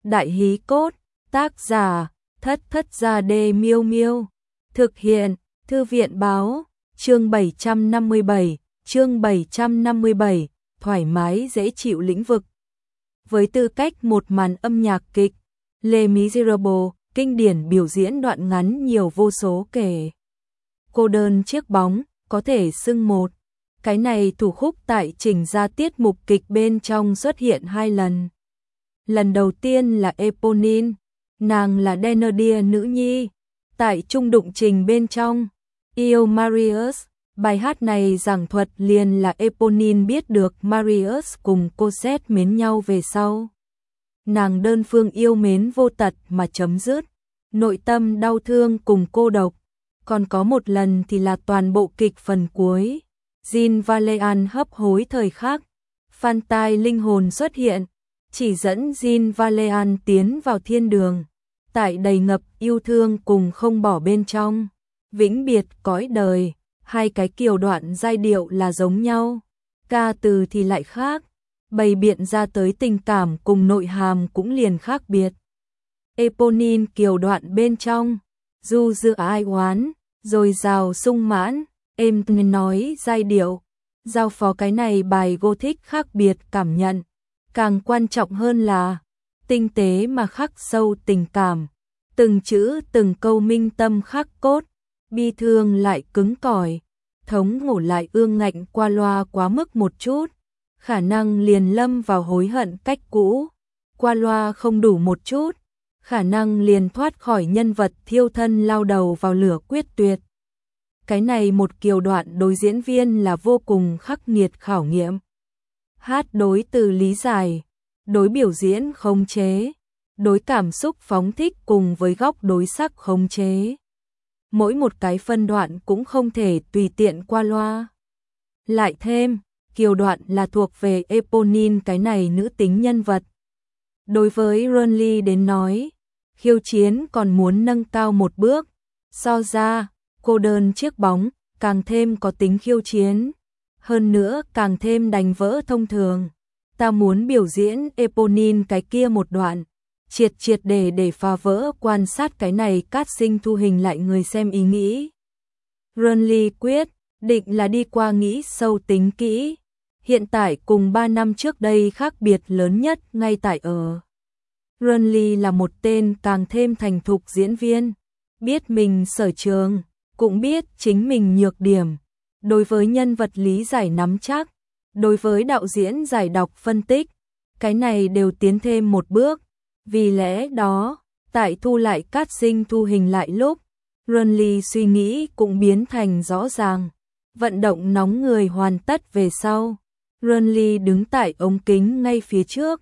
Đại hí cốt, tác giả, Thất Thất Gia Đê Miêu Miêu. Thực hiện, Thư viện báo, chương 757, thoải mái dễ chịu lĩnh vực. Với tư cách một màn âm nhạc kịch, Les Misérables, kinh điển biểu diễn đoạn ngắn nhiều vô số kể. Cô đơn chiếc bóng, có thể xưng một. Cái này thủ khúc tại trình ra tiết mục kịch bên trong xuất hiện 2 lần. Lần đầu tiên là Eponine, nàng là Thénardier nữ nhi, tại trung đụng trình bên trong. Yêu Marius, bài hát này giảng thuật liền là Eponine biết được Marius cùng Cosette mến nhau về sau. Nàng đơn phương yêu mến vô tật mà chấm dứt, nội tâm đau thương cùng cô độc. Còn có một lần thì là toàn bộ kịch phần cuối. Jean Valjean hấp hối thời khắc, Phan Tai linh hồn xuất hiện, chỉ dẫn Jean Valjean tiến vào thiên đường, tại đầy ngập yêu thương cùng không bỏ bên trong, vĩnh biệt cõi đời. Hai cái kiều đoạn giai điệu là giống nhau, ca từ thì lại khác, bày biện ra tới tình cảm cùng nội hàm cũng liền khác biệt. Eponine kiều đoạn bên trong, du dư ai oán, rồi rào sung mãn, êm nói giai điệu, giao phó cái này bài Gothic khác biệt cảm nhận. Càng quan trọng hơn là tinh tế mà khắc sâu tình cảm, từng chữ từng câu minh tâm khắc cốt, bi thương lại cứng cỏi, thống ngổ lại ương ngạnh qua loa quá mức một chút, khả năng liền lâm vào hối hận cách cũ, qua loa không đủ một chút, khả năng liền thoát khỏi nhân vật thiêu thân lao đầu vào lửa quyết tuyệt. Cái này một kiều đoạn đối diễn viên là vô cùng khắc nghiệt khảo nghiệm. Hát đối từ lý giải, đối biểu diễn khống chế, đối cảm xúc phóng thích cùng với góc đối sắc khống chế. Mỗi một cái phân đoạn cũng không thể tùy tiện qua loa. Lại thêm, kiều đoạn là thuộc về Eponine cái này nữ tính nhân vật. Đối với Renly đến nói, khiêu chiến còn muốn nâng cao một bước, so ra, cô đơn chiếc bóng, càng thêm có tính khiêu chiến. Hơn nữa càng thêm đánh vỡ thông thường. Ta muốn biểu diễn Eponine cái kia một đoạn, triệt để phá vỡ quan sát cái này cát sinh thu hình lại người xem ý nghĩ. Renly quyết định là đi qua nghĩ sâu tính kỹ. Hiện tại cùng 3 năm trước đây khác biệt lớn nhất ngay tại ở. Renly là một tên càng thêm thành thục diễn viên, biết mình sở trường, cũng biết chính mình nhược điểm. Đối với nhân vật lý giải nắm chắc, đối với đạo diễn giải đọc phân tích, cái này đều tiến thêm một bước. Vì lẽ đó, tại thu lại cát sinh thu hình lại lúc, Renly suy nghĩ cũng biến thành rõ ràng. Vận động nóng người hoàn tất về sau, Renly đứng tại ống kính ngay phía trước,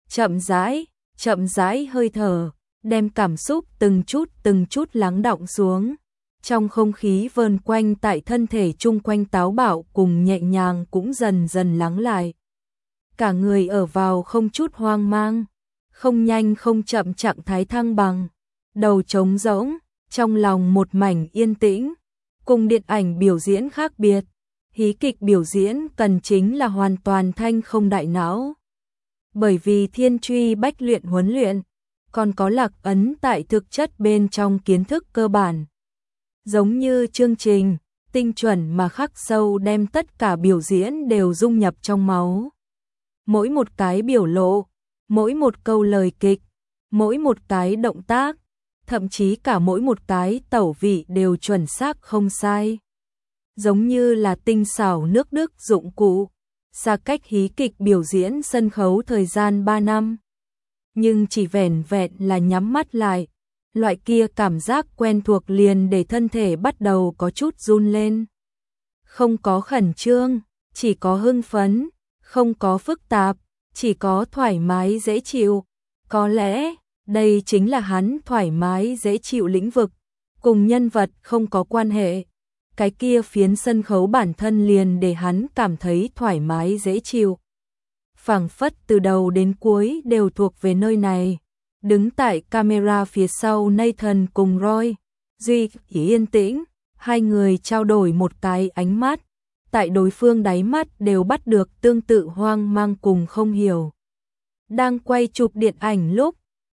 chậm rãi hơi thở, đem cảm xúc từng chút lắng đọng xuống. Trong không khí vờn quanh tại thân thể chung quanh táo bạo cùng nhẹ nhàng cũng dần dần lắng lại. Cả người ở vào không chút hoang mang, không nhanh không chậm trạng thái thăng bằng, đầu trống rỗng, trong lòng một mảnh yên tĩnh. Cùng điện ảnh biểu diễn khác biệt, hí kịch biểu diễn cần chính là hoàn toàn thanh không đại não. Bởi vì thiên truy bách luyện huấn luyện, còn có lạc ấn tại thực chất bên trong kiến thức cơ bản. Giống như chương trình, tinh chuẩn mà khắc sâu đem tất cả biểu diễn đều dung nhập trong máu. Mỗi một cái biểu lộ, mỗi một câu lời kịch, mỗi một cái động tác, thậm chí cả mỗi một cái tẩu vị đều chuẩn xác không sai. Giống như là tinh xảo nước Đức dụng cụ, xa cách hí kịch biểu diễn sân khấu thời gian 3 năm. Nhưng chỉ vẻn vẹn là nhắm mắt lại, loại kia cảm giác quen thuộc liền để thân thể bắt đầu có chút run lên. Không có khẩn trương, chỉ có hưng phấn, không có phức tạp, chỉ có thoải mái dễ chịu. Có lẽ, đây chính là hắn thoải mái dễ chịu lĩnh vực, cùng nhân vật không có quan hệ. Cái kia phiến sân khấu bản thân liền để hắn cảm thấy thoải mái dễ chịu. Phảng phất từ đầu đến cuối đều thuộc về nơi này. Đứng tại camera phía sau Nathan cùng Roy, Duy yên tĩnh, hai người trao đổi một cái ánh mắt. Tại đối phương đáy mắt đều bắt được tương tự hoang mang cùng không hiểu. Đang quay chụp điện ảnh lúc,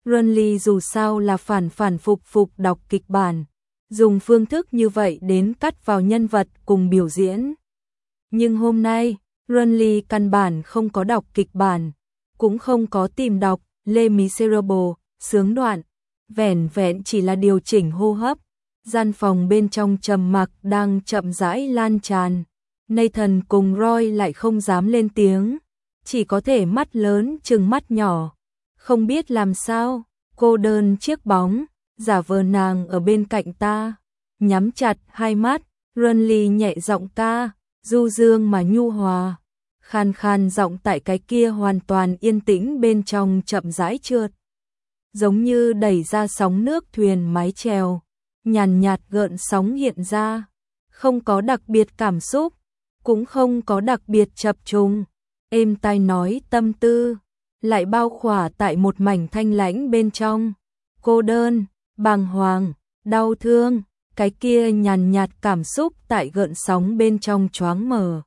Renly dù sao là phản phục đọc kịch bản, dùng phương thức như vậy đến cắt vào nhân vật cùng biểu diễn. Nhưng hôm nay, Renly căn bản không có đọc kịch bản, cũng không có tìm đọc Les Miserables, sướng đoạn, vẻn vẹn chỉ là điều chỉnh hô hấp. Gian phòng bên trong trầm mặc đang chậm rãi lan tràn. Nathan cùng Roy lại không dám lên tiếng, chỉ có thể mắt lớn trừng mắt nhỏ, không biết làm sao. Cô đơn chiếc bóng, giả vờ nàng ở bên cạnh ta, nhắm chặt hai mắt, Renly nhẹ giọng ca, du dương mà nhu hòa, khan khan giọng tại cái kia hoàn toàn yên tĩnh bên trong chậm rãi trượt, giống như đẩy ra sóng nước thuyền mái chèo, nhàn nhạt gợn sóng hiện ra, không có đặc biệt cảm xúc, cũng không có đặc biệt chập trùng, êm tai nói tâm tư, lại bao khỏa tại một mảnh thanh lãnh bên trong, cô đơn, bàng hoàng, đau thương, cái kia nhàn nhạt cảm xúc tại gợn sóng bên trong choáng mở.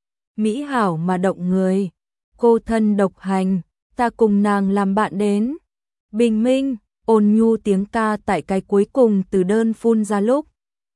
Mỹ hảo mà động người, cô thân độc hành, ta cùng nàng làm bạn đến. Bình minh, ôn nhu tiếng ca tại cái cuối cùng từ đơn phun ra lúc.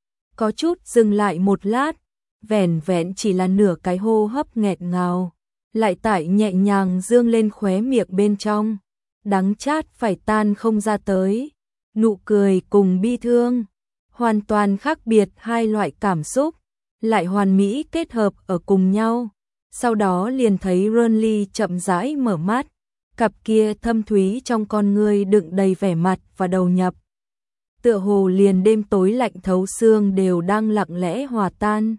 Có chút dừng lại một lát, vẻn vẹn chỉ là nửa cái hô hấp nghẹt ngào, lại tại nhẹ nhàng dương lên khóe miệng bên trong, đắng chát phải tan không ra tới, nụ cười cùng bi thương, hoàn toàn khác biệt hai loại cảm xúc, lại hoàn mỹ kết hợp ở cùng nhau. Sau đó liền thấy Renly chậm rãi mở mắt, cặp kia thâm thúy trong con ngươi đựng đầy vẻ mặt và đầu nhập. Tựa hồ liền đêm tối lạnh thấu xương đều đang lặng lẽ hòa tan.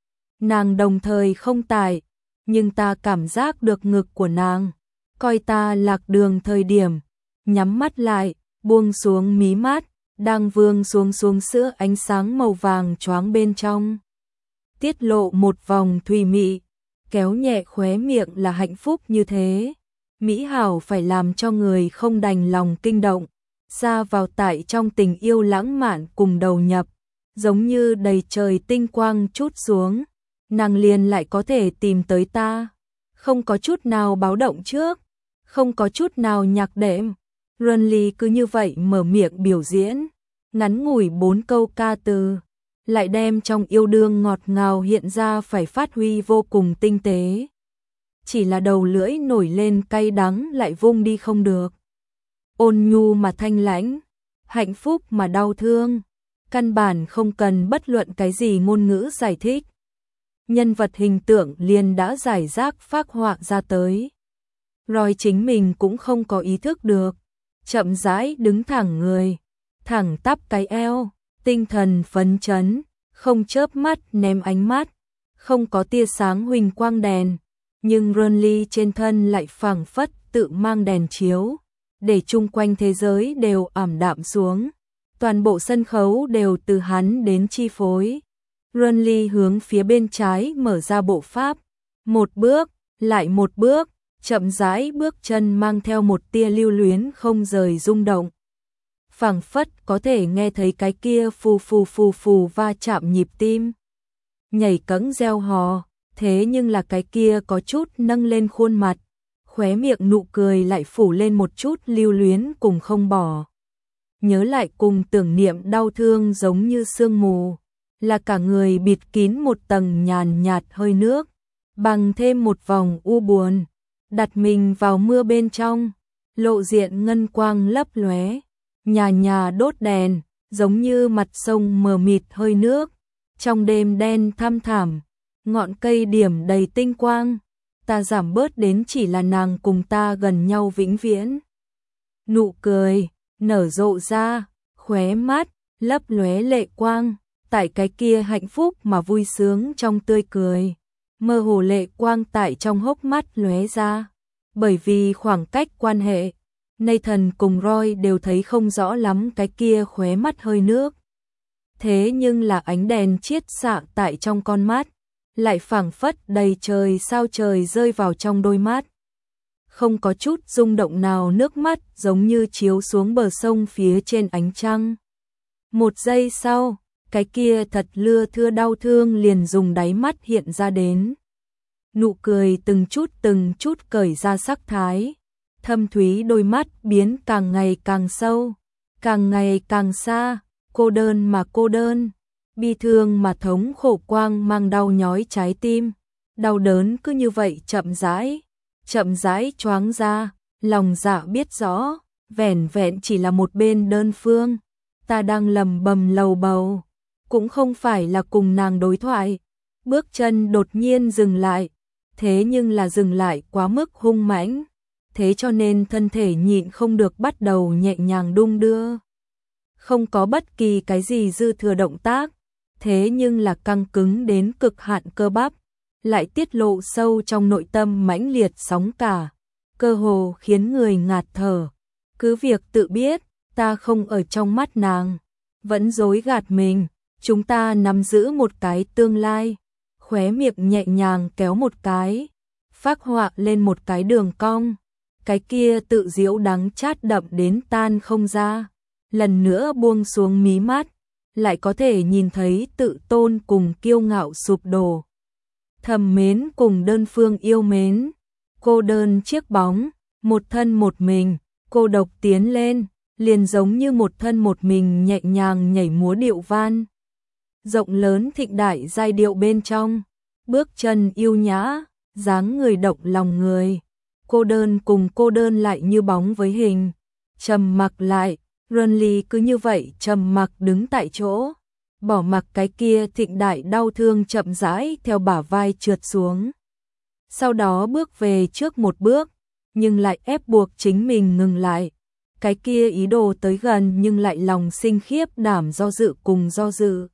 Nàng đồng thời không tại, nhưng ta cảm giác được ngực của nàng, coi ta lạc đường thời điểm, nhắm mắt lại, buông xuống mí mắt, đang vương xuống sữa ánh sáng màu vàng choáng bên trong. Tiết lộ một vòng thùy mị, kéo nhẹ khóe miệng là hạnh phúc như thế. Mỹ hảo phải làm cho người không đành lòng kinh động, xa vào tại trong tình yêu lãng mạn cùng đầu nhập, giống như đầy trời tinh quang trút xuống, nàng liền lại có thể tìm tới ta, không có chút nào báo động trước, không có chút nào nhạc đệm. Renly cứ như vậy mở miệng biểu diễn, ngắn ngủi 4 câu ca từ, lại đem trong yêu đương ngọt ngào hiện ra phải phát huy vô cùng tinh tế. Chỉ là đầu lưỡi nổi lên cay đắng lại vung đi không được. Ôn nhu mà thanh lãnh, hạnh phúc mà đau thương, căn bản không cần bất luận cái gì ngôn ngữ giải thích. Nhân vật hình tượng liền đã giải rác phác họa ra tới. Roy chính mình cũng không có ý thức được, chậm rãi đứng thẳng người, thẳng tắp cái eo, tinh thần phấn chấn, không chớp mắt ném ánh mắt, không có tia sáng huỳnh quang đèn, nhưng Renly trên thân lại phảng phất tự mang đèn chiếu, để chung quanh thế giới đều ảm đạm xuống, toàn bộ sân khấu đều từ hắn đến chi phối. Renly hướng phía bên trái mở ra bộ pháp, một bước, lại một bước, chậm rãi bước chân mang theo một tia lưu luyến không rời rung động. Phảng phất có thể nghe thấy cái kia phù va chạm nhịp tim. Nhảy cẫng reo hò, thế nhưng là cái kia có chút nâng lên khuôn mặt, khóe miệng nụ cười lại phủ lên một chút lưu luyến cùng không bỏ. Nhớ lại cùng tưởng niệm đau thương giống như sương mù, là cả người bịt kín một tầng nhàn nhạt hơi nước, bằng thêm một vòng u buồn, đặt mình vào mưa bên trong, lộ diện ngân quang lấp lóe, nhà nhà đốt đèn, giống như mặt sông mờ mịt hơi nước, trong đêm đen thăm thẳm, ngọn cây điểm đầy tinh quang, ta giảm bớt đến chỉ là nàng cùng ta gần nhau vĩnh viễn. Nụ cười nở rộ ra, khóe mắt lấp lóe lệ quang, tại cái kia hạnh phúc mà vui sướng trong tươi cười, mơ hồ lệ quang tại trong hốc mắt lóe ra. Bởi vì khoảng cách quan hệ, Nathan cùng Roy đều thấy không rõ lắm cái kia khóe mắt hơi nước. Thế nhưng là ánh đèn chiết xạ tại trong con mắt, lại phảng phất đầy trời sao trời rơi vào trong đôi mắt. Không có chút rung động nào, nước mắt giống như chiếu xuống bờ sông phía trên ánh trăng. Một giây sau, cái kia thật lưa thưa đau thương liền dùng đáy mắt hiện ra đến. Nụ cười từng chút cởi ra sắc thái, thâm thúy đôi mắt biến càng ngày càng sâu, càng ngày càng xa, cô đơn mà cô đơn, bi thương mà thống khổ quang mang đau nhói trái tim, đau đớn cứ như vậy chậm rãi choáng ra, lòng dạ biết rõ, vẻn vẹn chỉ là một bên đơn phương, ta đang lầm bầm lầu bầu, cũng không phải là cùng nàng đối thoại, bước chân đột nhiên dừng lại, thế nhưng là dừng lại quá mức hung mãnh, thế cho nên thân thể nhịn không được bắt đầu nhẹ nhàng đung đưa. Không có bất kỳ cái gì dư thừa động tác, thế nhưng là căng cứng đến cực hạn cơ bắp, lại tiết lộ sâu trong nội tâm mãnh liệt sóng cả, cơ hồ khiến người ngạt thở. Cứ việc tự biết, ta không ở trong mắt nàng, vẫn dối gạt mình, chúng ta nắm giữ một cái tương lai, khóe miệng nhẹ nhàng kéo một cái, phác họa lên một cái đường cong, cái kia tự giễu đắng chát đậm đến tan không ra, lần nữa buông xuống mí mắt, lại có thể nhìn thấy tự tôn cùng kiêu ngạo sụp đổ. Thầm mến cùng đơn phương yêu mến, cô đơn chiếc bóng, một thân một mình, cô độc tiến lên, liền giống như một thân một mình nhẹ nhàng nhảy múa điệu van. Rộng lớn thịnh đại giai điệu bên trong, bước chân yêu nhã, dáng người động lòng người. Cô đơn cùng cô đơn lại như bóng với hình, trầm mặc lại, Runly cứ như vậy trầm mặc đứng tại chỗ, bỏ mặc cái kia thịnh đại đau thương chậm rãi theo bả vai trượt xuống. Sau đó bước về trước một bước, nhưng lại ép buộc chính mình ngừng lại. Cái kia ý đồ tới gần nhưng lại lòng sinh khiếp đảm do dự cùng do dự.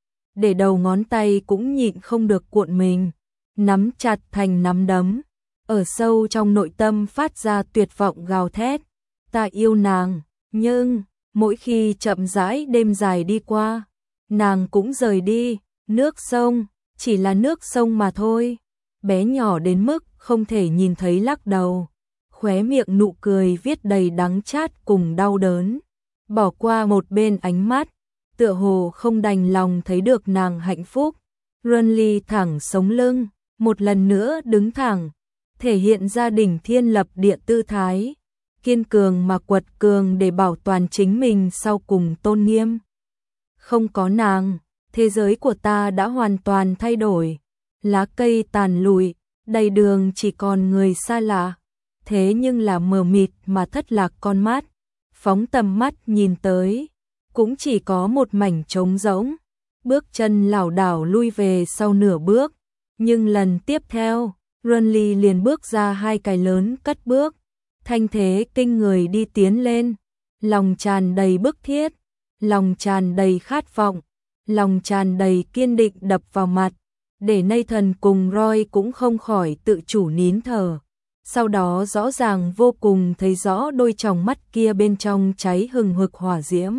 Để đầu ngón tay cũng nhịn không được cuộn mình, nắm chặt thành nắm đấm. Ở sâu trong nội tâm phát ra tuyệt vọng gào thét. Ta yêu nàng, nhưng mỗi khi chậm rãi đêm dài đi qua, nàng cũng rời đi, nước sông, chỉ là nước sông mà thôi. Bé nhỏ đến mức không thể nhìn thấy lắc đầu, khóe miệng nụ cười viết đầy đắng chát cùng đau đớn. Bỏ qua một bên ánh mắt, tựa hồ không đành lòng thấy được nàng hạnh phúc. Runly thẳng sống lưng, một lần nữa đứng thẳng, thể hiện gia đình thiên lập địa tư thái, kiên cường mà quật cường để bảo toàn chính mình sau cùng tôn nghiêm. Không có nàng, thế giới của ta đã hoàn toàn thay đổi, lá cây tàn lụi, đầy đường chỉ còn người xa lạ, thế nhưng là mờ mịt mà thất lạc con mắt, phóng tầm mắt nhìn tới, cũng chỉ có một mảnh trống rỗng, bước chân lảo đảo lui về sau nửa bước, nhưng lần tiếp theo, Runly liền bước ra hai cái lớn cất bước, thanh thế kinh người đi tiến lên, lòng tràn đầy bức thiết, lòng tràn đầy khát vọng, lòng tràn đầy kiên định đập vào mặt, để Nathan cùng Roy cũng không khỏi tự chủ nín thở. Sau đó rõ ràng vô cùng thấy rõ đôi tròng mắt kia bên trong cháy hừng hực hỏa diễm.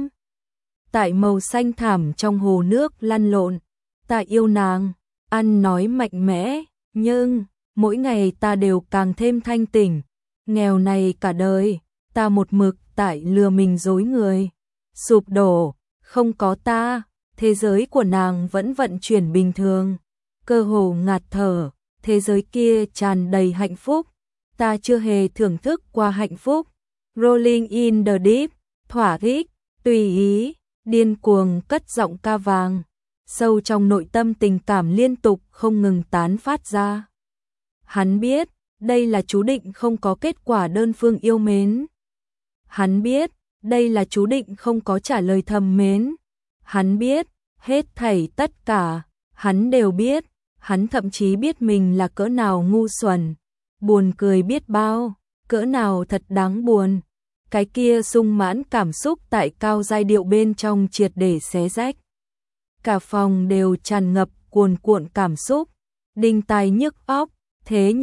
Tại màu xanh thẳm trong hồ nước lăn lộn, ta yêu nàng, ăn nói mạnh mẽ, nhưng mỗi ngày ta đều càng thêm thanh tỉnh, nghèo này cả đời, ta một mực tại lừa mình dối người, sụp đổ, không có ta, thế giới của nàng vẫn vận chuyển bình thường, cơ hồ ngạt thở, thế giới kia tràn đầy hạnh phúc, ta chưa hề thưởng thức qua hạnh phúc. Rolling in the deep, thỏa thích, tùy ý, điên cuồng cất giọng ca vàng, sâu trong nội tâm tình cảm liên tục không ngừng tán phát ra. Hắn biết, đây là chú định không có kết quả đơn phương yêu mến. Hắn biết, đây là chú định không có trả lời thầm mến. Hắn biết, hết thảy tất cả, hắn đều biết, hắn thậm chí biết mình là cỡ nào ngu xuẩn, buồn cười biết bao, cỡ nào thật đáng buồn. Cái kia sung mãn cảm xúc tại cao giai điệu bên trong triệt để xé rách. Cả phòng đều tràn ngập cuồn cuộn cảm xúc, đinh tai nhức óc, thế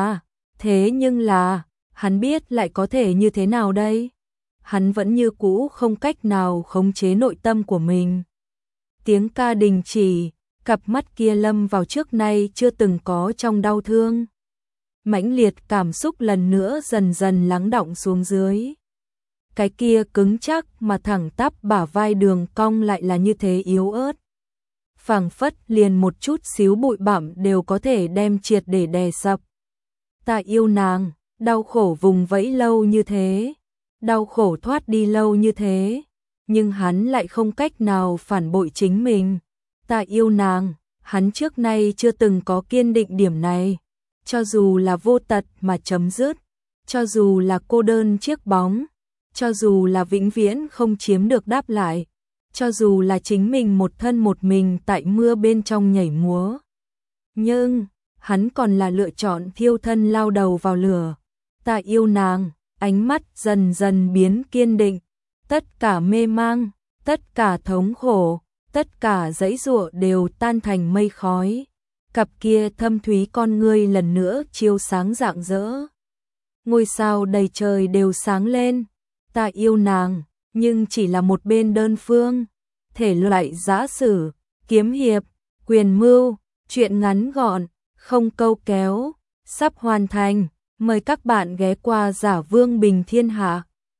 nhưng là, hắn biết lại có thể như thế nào đây? Hắn vẫn như cũ không cách nào khống chế nội tâm của mình. Tiếng ca đình chỉ, cặp mắt kia lâm vào trước nay chưa từng có trong đau thương. Mãnh liệt cảm xúc lần nữa dần dần lắng đọng xuống dưới. Cái kia cứng chắc mà thẳng tắp bả vai đường cong lại là như thế yếu ớt. Phảng phất liền một chút xíu bụi bặm đều có thể đem triệt để đè sập. Ta yêu nàng, Đau khổ vùng vẫy lâu như thế, đau khổ thoát đi lâu như thế, nhưng hắn lại không cách nào phản bội chính mình. Ta yêu nàng, hắn trước nay chưa từng có kiên định điểm này. Cho dù là vô tật mà chấm dứt, cho dù là cô đơn chiếc bóng, cho dù là vĩnh viễn không chiếm được đáp lại, cho dù là chính mình một thân một mình tại mưa bên trong nhảy múa. Nhưng, hắn còn là lựa chọn thiêu thân lao đầu vào lửa. Ta yêu nàng, ánh mắt dần dần biến kiên định. Tất cả mê mang, tất cả thống khổ, tất cả giãy giụa đều tan thành mây khói. Cặp kia thâm thúy con ngươi lần nữa chiếu sáng rạng rỡ. Ngôi sao đầy trời đều sáng lên. Ta yêu nàng, nhưng chỉ là một bên đơn phương. Thể loại giã sử, kiếm hiệp, quyền mưu, truyện ngắn gọn, không câu kéo, sắp hoàn thành. Mời các bạn ghé qua Giả Vương Bình Thiên Hạ.